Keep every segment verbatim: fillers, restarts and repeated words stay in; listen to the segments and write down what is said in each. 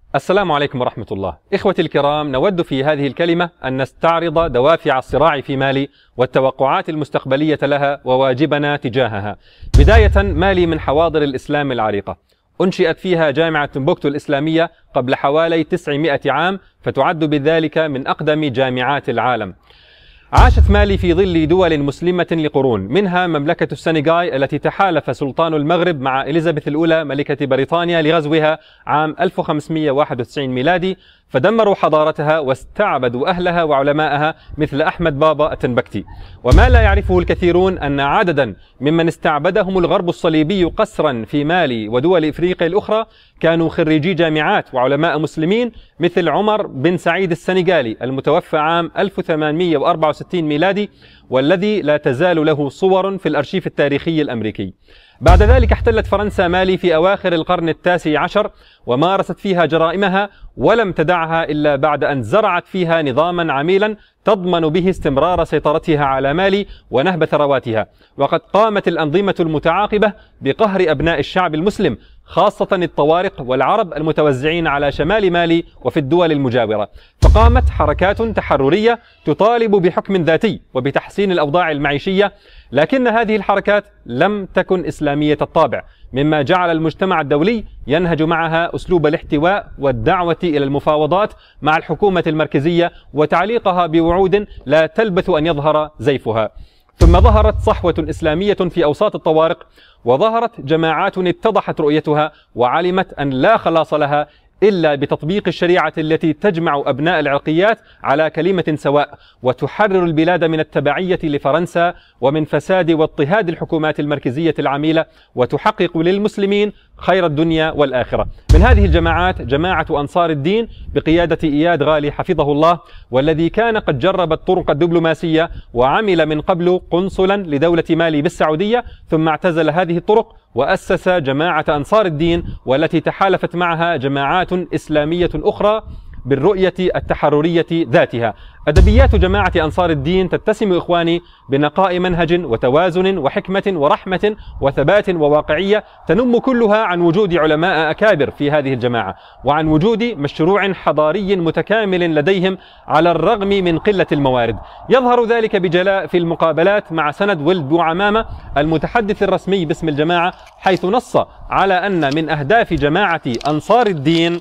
السلام عليكم ورحمة الله. إخوتي الكرام، نود في هذه الكلمة أن نستعرض دوافع الصراع في مالي والتوقعات المستقبلية لها وواجبنا تجاهها. بداية، مالي من حواضر الإسلام العريقة، أنشئت فيها جامعة تمبوكتو الإسلامية قبل حوالي تسعمائة عام، فتعد بذلك من أقدم جامعات العالم. عاشت مالي في ظل دول مسلمة لقرون، منها مملكة السنغال التي تحالف سلطان المغرب مع إليزابيث الأولى ملكة بريطانيا لغزوها عام ألف وخمسمائة وواحد وتسعين ميلادي، فدمروا حضارتها واستعبدوا أهلها وعلماءها مثل أحمد بابا التنبكتي. وما لا يعرفه الكثيرون أن عددا ممن استعبدهم الغرب الصليبي قسرا في مالي ودول إفريقيا الأخرى كانوا خريجي جامعات وعلماء مسلمين، مثل عمر بن سعيد السنغالي المتوفى عام ألف وثمانمائة وأربعة وستين ميلادي، والذي لا تزال له صور في الأرشيف التاريخي الأمريكي. بعد ذلك احتلت فرنسا مالي في أواخر القرن التاسع عشر، ومارست فيها جرائمها ولم تدعها إلا بعد أن زرعت فيها نظاما عميلا تضمن به استمرار سيطرتها على مالي ونهب ثرواتها. وقد قامت الأنظمة المتعاقبة بقهر أبناء الشعب المسلم، خاصة الطوارق والعرب المتوزعين على شمال مالي وفي الدول المجاورة، فقامت حركات تحررية تطالب بحكم ذاتي وبتحسين الأوضاع المعيشية، لكن هذه الحركات لم تكن إسلامية الطابع، مما جعل المجتمع الدولي ينهج معها أسلوب الاحتواء والدعوة إلى المفاوضات مع الحكومة المركزية وتعليقها بوعود لا تلبث أن يظهر زيفها. ثم ظهرت صحوة إسلامية في أوساط الطوارق، وظهرت جماعات اتضحت رؤيتها وعلمت أن لا خلاص لها إلا بتطبيق الشريعة التي تجمع أبناء العرقيات على كلمة سواء، وتحرر البلاد من التبعية لفرنسا ومن فساد واضطهاد الحكومات المركزية العميلة، وتحقق للمسلمين خير الدنيا والآخرة. من هذه الجماعات جماعة أنصار الدين بقيادة إياد غالي حفظه الله، والذي كان قد جرب الطرق الدبلوماسية وعمل من قبل قنصلا لدولة مالي بالسعودية، ثم اعتزل هذه الطرق وأسس جماعة أنصار الدين، والتي تحالفت معها جماعات إسلامية أخرى بالرؤية التحررية ذاتها. أدبيات جماعة أنصار الدين تتسم إخواني بنقاء منهج وتوازن وحكمة ورحمة وثبات وواقعية، تنم كلها عن وجود علماء أكابر في هذه الجماعة، وعن وجود مشروع حضاري متكامل لديهم على الرغم من قلة الموارد. يظهر ذلك بجلاء في المقابلات مع سند ولد بوعمامة المتحدث الرسمي باسم الجماعة، حيث نص على أن من أهداف جماعة أنصار الدين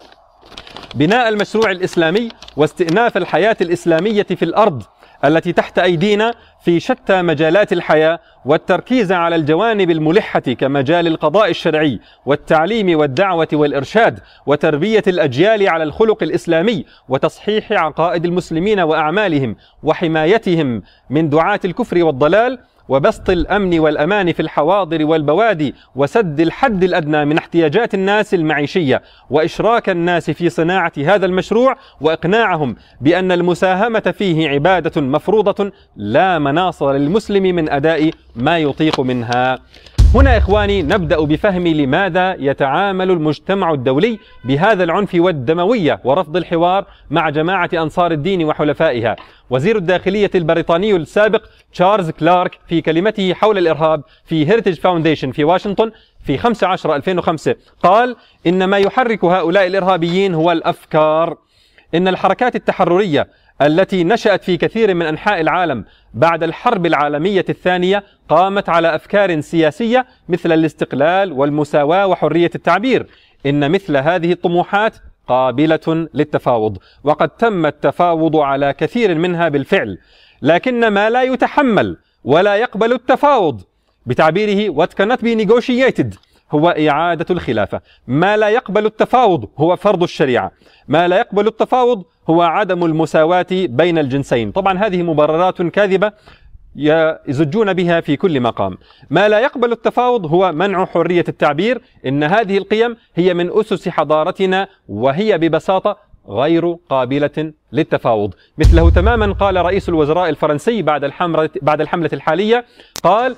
بناء المشروع الإسلامي واستئناف الحياة الإسلامية في الأرض التي تحت أيدينا في شتى مجالات الحياة، والتركيز على الجوانب الملحة كمجال القضاء الشرعي والتعليم والدعوة والإرشاد وتربية الأجيال على الخلق الإسلامي وتصحيح عقائد المسلمين وأعمالهم وحمايتهم من دعاة الكفر والضلال، وبسط الأمن والأمان في الحواضر والبوادي، وسد الحد الأدنى من احتياجات الناس المعيشية، وإشراك الناس في صناعة هذا المشروع وإقناعهم بأن المساهمة فيه عبادة مفروضة لا مناص للمسلم من أداء ما يطيق منها. هنا إخواني نبدأ بفهم لماذا يتعامل المجتمع الدولي بهذا العنف والدموية ورفض الحوار مع جماعة أنصار الدين وحلفائها. وزير الداخلية البريطاني السابق تشارلز كلارك في كلمته حول الإرهاب في هيريتج فاونديشن في واشنطن في خمسة عشر ألفين وخمسة قال: إن ما يحرك هؤلاء الإرهابيين هو الأفكار. إن الحركات التحررية التي نشأت في كثير من أنحاء العالم بعد الحرب العالمية الثانية قامت على أفكار سياسية مثل الاستقلال والمساواة وحرية التعبير. إن مثل هذه الطموحات قابلة للتفاوض، وقد تم التفاوض على كثير منها بالفعل، لكن ما لا يتحمل ولا يقبل التفاوض بتعبيره what cannot be negotiated هو إعادة الخلافة. ما لا يقبل التفاوض هو فرض الشريعة. ما لا يقبل التفاوض هو عدم المساواة بين الجنسين. طبعا هذه مبررات كاذبة يزجون بها في كل مقام. ما لا يقبل التفاوض هو منع حرية التعبير. إن هذه القيم هي من أسس حضارتنا، وهي ببساطة غير قابلة للتفاوض. مثله تماما قال رئيس الوزراء الفرنسي بعد الحملة بعد الحملة الحالية، قال: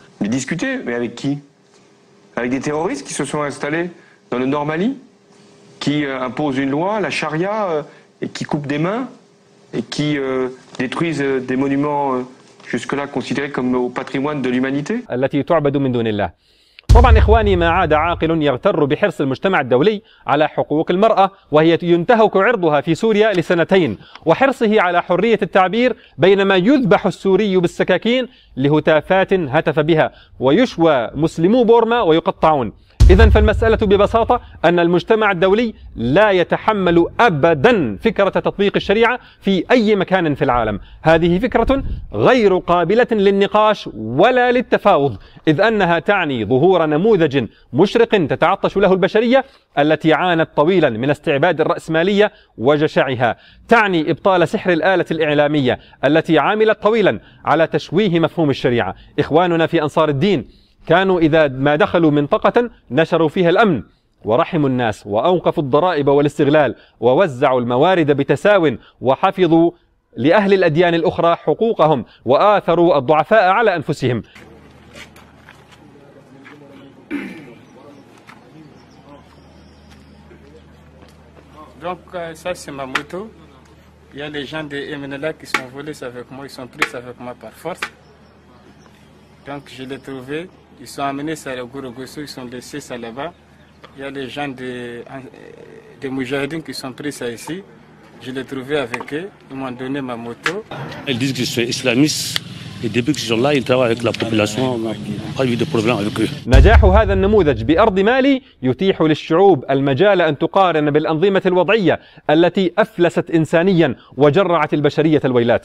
avec des terroristes qui se sont installés dans le Nord Mali, qui euh, imposent une loi, la charia, euh, et qui coupent des mains, et qui euh, détruisent euh, des monuments euh, jusque-là considérés comme au patrimoine de l'humanité. التي تعبد من دون الله. طبعا إخواني، ما عاد عاقل يغتر بحرص المجتمع الدولي على حقوق المرأة وهي ينتهك عرضها في سوريا لسنتين، وحرصه على حرية التعبير بينما يذبح السوري بالسكاكين لهتافات هتف بها، ويشوى مسلمو بورما ويقطعون. إذن فالمسألة ببساطة أن المجتمع الدولي لا يتحمل أبدا فكرة تطبيق الشريعة في أي مكان في العالم. هذه فكرة غير قابلة للنقاش ولا للتفاوض، إذ أنها تعني ظهور نموذج مشرق تتعطش له البشرية التي عانت طويلا من استعباد الرأسمالية وجشعها، تعني إبطال سحر الآلة الإعلامية التي عاملت طويلا على تشويه مفهوم الشريعة. إخواننا في أنصار الدين كانوا إذا ما دخلوا منطقة نشروا فيها الأمن ورحموا الناس وأوقفوا الضرائب والاستغلال ووزعوا الموارد بتساو وحفظوا لأهل الأديان الأخرى حقوقهم وآثروا الضعفاء على أنفسهم. Donc ça c'est ma moto. Il y a les gens de M N L A qui sont volés avec moi, ils sont pris avec moi par force. Donc je l'ai trouvé, ils sont amenés ça à Gorogosso, ils sont laissés ça là-bas. Il y a les gens de, de Moujahidine qui sont pris ça ici. Je l'ai trouvé avec eux, ils m'ont donné ma moto. Ils disent que je suis islamiste et depuis qu'ils sont là, ils travaillent avec la population, on n'a pas eu de problème avec eux. نجاح هذا النموذج بأرض مالي يتيح للشعوب المجال أن تقارن بالأنظمة الوضعية التي أفلست إنسانيا وجرعت البشرية الويلات،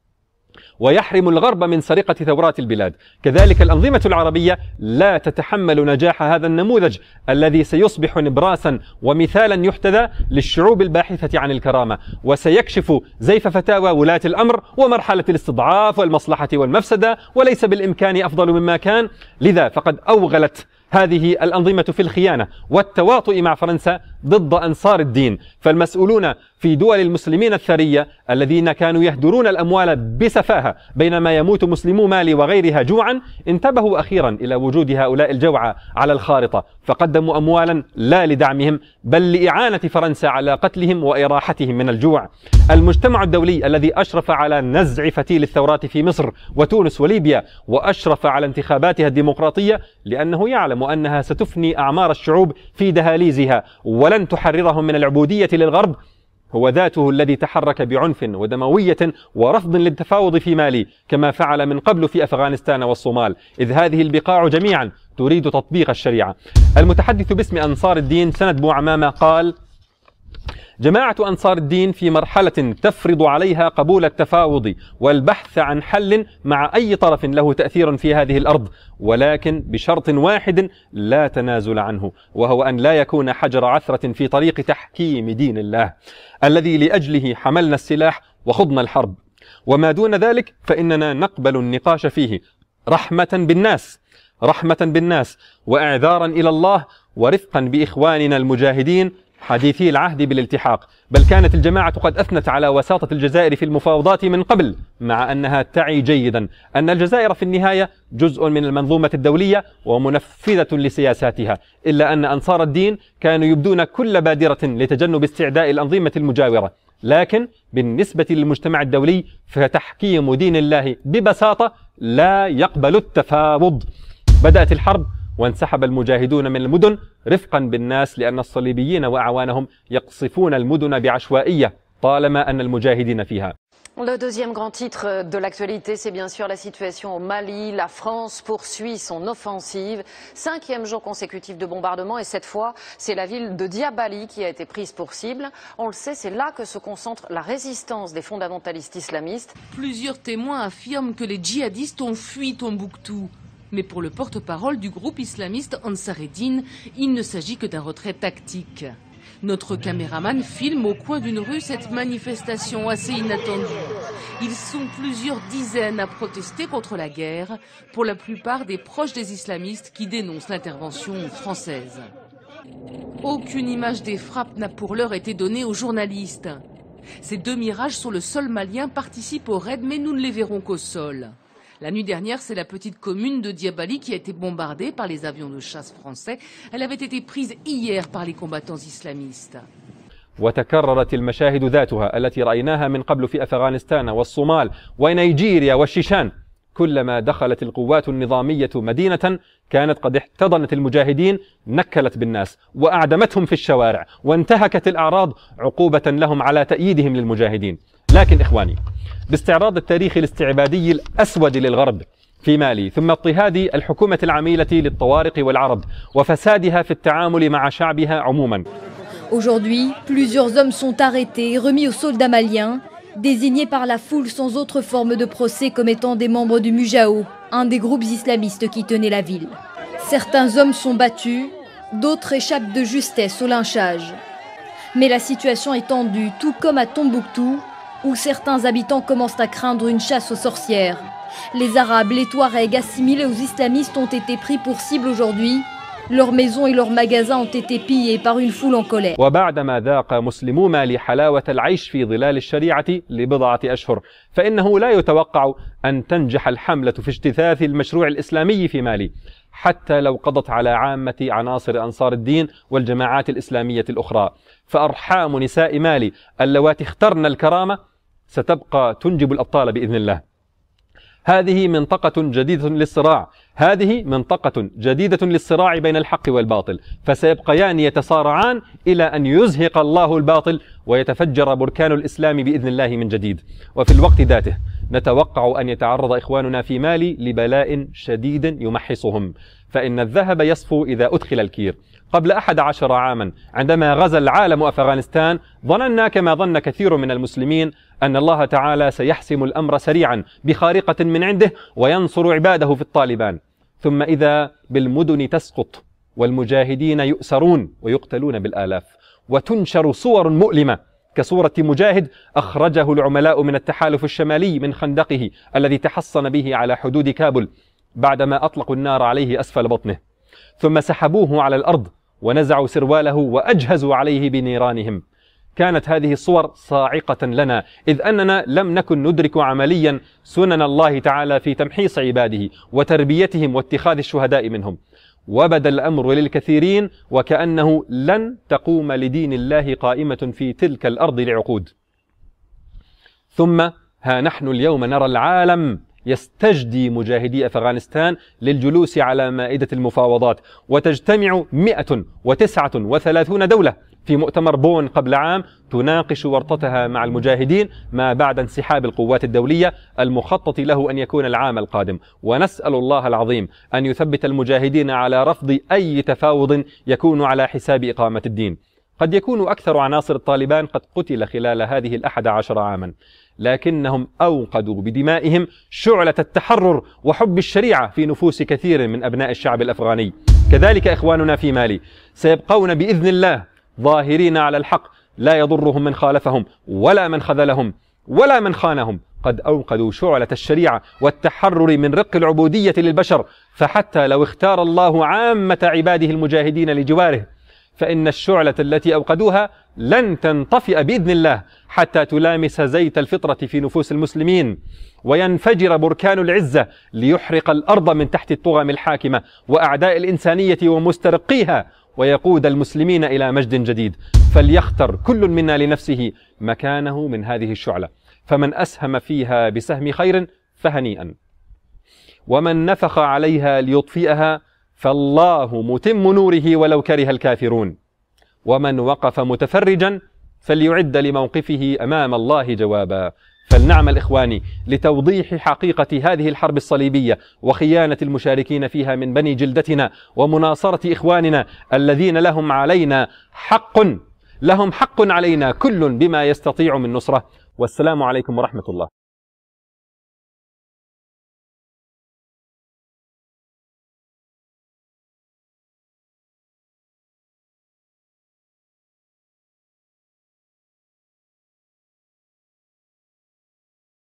ويحرم الغرب من سرقة ثورات البلاد. كذلك الأنظمة العربية لا تتحمل نجاح هذا النموذج الذي سيصبح نبراسا ومثالا يحتذى للشعوب الباحثة عن الكرامة، وسيكشف زيف فتاوى ولاة الأمر ومرحلة الاستضعاف والمصلحة والمفسدة، وليس بالإمكان أفضل مما كان. لذا فقد أوغلت هذه الأنظمة في الخيانة والتواطؤ مع فرنسا ضد أنصار الدين. فالمسؤولون في دول المسلمين الثرية الذين كانوا يهدرون الأموال بسفاهة بينما يموت مسلمو مالي وغيرها جوعا انتبهوا أخيرا إلى وجود هؤلاء الجوعى على الخارطة، فقدموا أموالا لا لدعمهم بل لإعانة فرنسا على قتلهم وإراحتهم من الجوع. المجتمع الدولي الذي أشرف على نزع فتيل الثورات في مصر وتونس وليبيا وأشرف على انتخاباتها الديمقراطية لأنه يعلم أنها ستفني أعمار الشعوب في دهاليزها ولن تحررهم من العبودية للغرب، هو ذاته الذي تحرك بعنف ودموية ورفض للتفاوض في مالي كما فعل من قبل في أفغانستان والصومال، إذ هذه البقاع جميعا تريد تطبيق الشريعة. المتحدث باسم أنصار الدين سند بوعمامة قال: جماعة أنصار الدين في مرحلة تفرض عليها قبول التفاوض والبحث عن حل مع أي طرف له تأثير في هذه الأرض، ولكن بشرط واحد لا تنازل عنه، وهو أن لا يكون حجر عثرة في طريق تحكيم دين الله الذي لأجله حملنا السلاح وخضنا الحرب، وما دون ذلك فإننا نقبل النقاش فيه رحمة بالناس رحمة بالناس وإعذارا إلى الله ورفقا بإخواننا المجاهدين حديثي العهد بالالتحاق. بل كانت الجماعة قد أثنت على وساطة الجزائر في المفاوضات من قبل، مع أنها تعي جيدا أن الجزائر في النهاية جزء من المنظومة الدولية ومنفذة لسياساتها، إلا أن أنصار الدين كانوا يبدون كل بادرة لتجنب استعداء الأنظمة المجاورة. لكن بالنسبة للمجتمع الدولي فتحكيم دين الله ببساطة لا يقبل التفاوض. بدأت الحرب وانسحب المجاهدون من المدن رفقا بالناس لأن الصليبيين وأعوانهم يقصفون المدن بعشوائية طالما أن المجاهدين فيها. Le deuxième grand titre de l'actualité, c'est bien sûr la situation au Mali. La France poursuit son offensive. Cinquième jour consécutif de bombardement et cette fois, c'est la ville de Diabali qui a été prise pour cible. On le sait, c'est là que se concentre la résistance des fondamentalistes islamistes. Plusieurs témoins affirment que les djihadistes ont fui Tombouctou. Mais pour le porte-parole du groupe islamiste Ansar Eddine, il ne s'agit que d'un retrait tactique. Notre caméraman filme au coin d'une rue cette manifestation assez inattendue. Ils sont plusieurs dizaines à protester contre la guerre, pour la plupart des proches des islamistes qui dénoncent l'intervention française. Aucune image des frappes n'a pour l'heure été donnée aux journalistes. Ces deux mirages sur le sol malien participent au raid, mais nous ne les verrons qu'au sol. La nuit dernière, c'est la petite commune de Diabali qui a été bombardée par les avions de chasse français. Elle avait été prise hier par les combattants islamistes. وتكررت المشاهد ذاتها التي رأيناها من قبل في أفغانستان والصومال ونيجيريا والشيشان، كلما دخلت القوات النظامية مدينة كانت قد احتضنت المجاهدين، نكلت بالناس وأعدمتهم في الشوارع وانتهكت الأعراض عقوبة لهم على تأييدهم للمجاهدين. لكن إخواني، باستعراض التاريخ الاستعبادي الأسود للغرب في مالي، ثم اضطهاد الحكومة العميلة للطوارق والعرب وفسادها في التعامل مع شعبها عموما. Aujourd'hui, plusieurs hommes sont arrêtés et remis aux soldats maliens, désignés par la foule sans autre forme de procès comme étant des membres du Mujao, un des groupes islamistes qui tenait la ville. Certains hommes sont battus, d'autres échappent de justesse au lynchage. Mais la situation est tendue, tout comme à Tombouctou, où certains habitants commencent à craindre une chasse aux sorcières. Les Arabes, les Touaregs assimilés aux islamistes ont été pris pour cible aujourd'hui. Leurs maisons et leurs magasins ont été pillés par une foule en colère. وبعدما ذاق مسلمو مالي حلاوة العيش في ظلال الشريعة لبضعة أشهر، فإنه لا يتوقع أن تنجح الحملة في اجتثاث المشروع الإسلامي في مالي، حتى لو قضت على عامة عناصر أنصار الدين والجماعات الإسلامية الأخرى. فأرحام نساء مالي اللواتي اخترن الكرامة ستبقى تنجب الأبطال بإذن الله. هذه منطقة جديدة للصراع، هذه منطقة جديدة للصراع بين الحق والباطل، فسيبقيان يتصارعان إلى أن يزهق الله الباطل ويتفجر بركان الإسلام بإذن الله من جديد. وفي الوقت ذاته نتوقع أن يتعرض إخواننا في مالي لبلاء شديد يمحصهم، فإن الذهب يصفو إذا أدخل الكير. قبل أحد عشر عاما عندما غزا العالم أفغانستان ظننا كما ظن كثير من المسلمين أن الله تعالى سيحسم الأمر سريعا بخارقة من عنده وينصر عباده في الطالبان، ثم إذا بالمدن تسقط والمجاهدين يؤسرون ويقتلون بالآلاف، وتنشر صور مؤلمة كصورة مجاهد أخرجه العملاء من التحالف الشمالي من خندقه الذي تحصن به على حدود كابل بعدما أطلقوا النار عليه أسفل بطنه، ثم سحبوه على الأرض ونزعوا سرواله وأجهزوا عليه بنيرانهم. كانت هذه الصور صاعقة لنا، إذ أننا لم نكن ندرك عمليا سنن الله تعالى في تمحيص عباده وتربيتهم واتخاذ الشهداء منهم. وبدا الأمر للكثيرين وكأنه لن تقوم لدين الله قائمة في تلك الأرض لعقود. ثم ها نحن اليوم نرى العالم يستجدي مجاهدي أفغانستان للجلوس على مائدة المفاوضات، وتجتمع مئة وتسعة وثلاثون دولة في مؤتمر بون قبل عام تناقش ورطتها مع المجاهدين ما بعد انسحاب القوات الدولية المخطط له أن يكون العام القادم. ونسأل الله العظيم أن يثبت المجاهدين على رفض أي تفاوض يكون على حساب إقامة الدين. قد يكون أكثر عناصر الطالبان قد قتل خلال هذه الأحد عشر عاما، لكنهم أوقدوا بدمائهم شعلة التحرر وحب الشريعة في نفوس كثير من أبناء الشعب الأفغاني. كذلك إخواننا في مالي سيبقون بإذن الله ظاهرين على الحق، لا يضرهم من خالفهم ولا من خذلهم ولا من خانهم. قد أوقدوا شعلة الشريعة والتحرر من رق العبودية للبشر، فحتى لو اختار الله عامة عباده المجاهدين لجواره فإن الشعلة التي أوقدوها لن تنطفئ بإذن الله حتى تلامس زيت الفطرة في نفوس المسلمين وينفجر بركان العزة ليحرق الأرض من تحت الطغم الحاكمة وأعداء الإنسانية ومسترقيها، ويقود المسلمين إلى مجد جديد. فليختر كل منا لنفسه مكانه من هذه الشعلة، فمن أسهم فيها بسهم خير فهنيئا، ومن نفخ عليها ليطفئها فالله متم نوره ولو كره الكافرون، ومن وقف متفرجا فليعد لموقفه أمام الله جوابا. فلنعمل إخواني لتوضيح حقيقة هذه الحرب الصليبية وخيانة المشاركين فيها من بني جلدتنا، ومناصرة إخواننا الذين لهم علينا حق لهم حق علينا كل بما يستطيع من نصرة. والسلام عليكم ورحمة الله.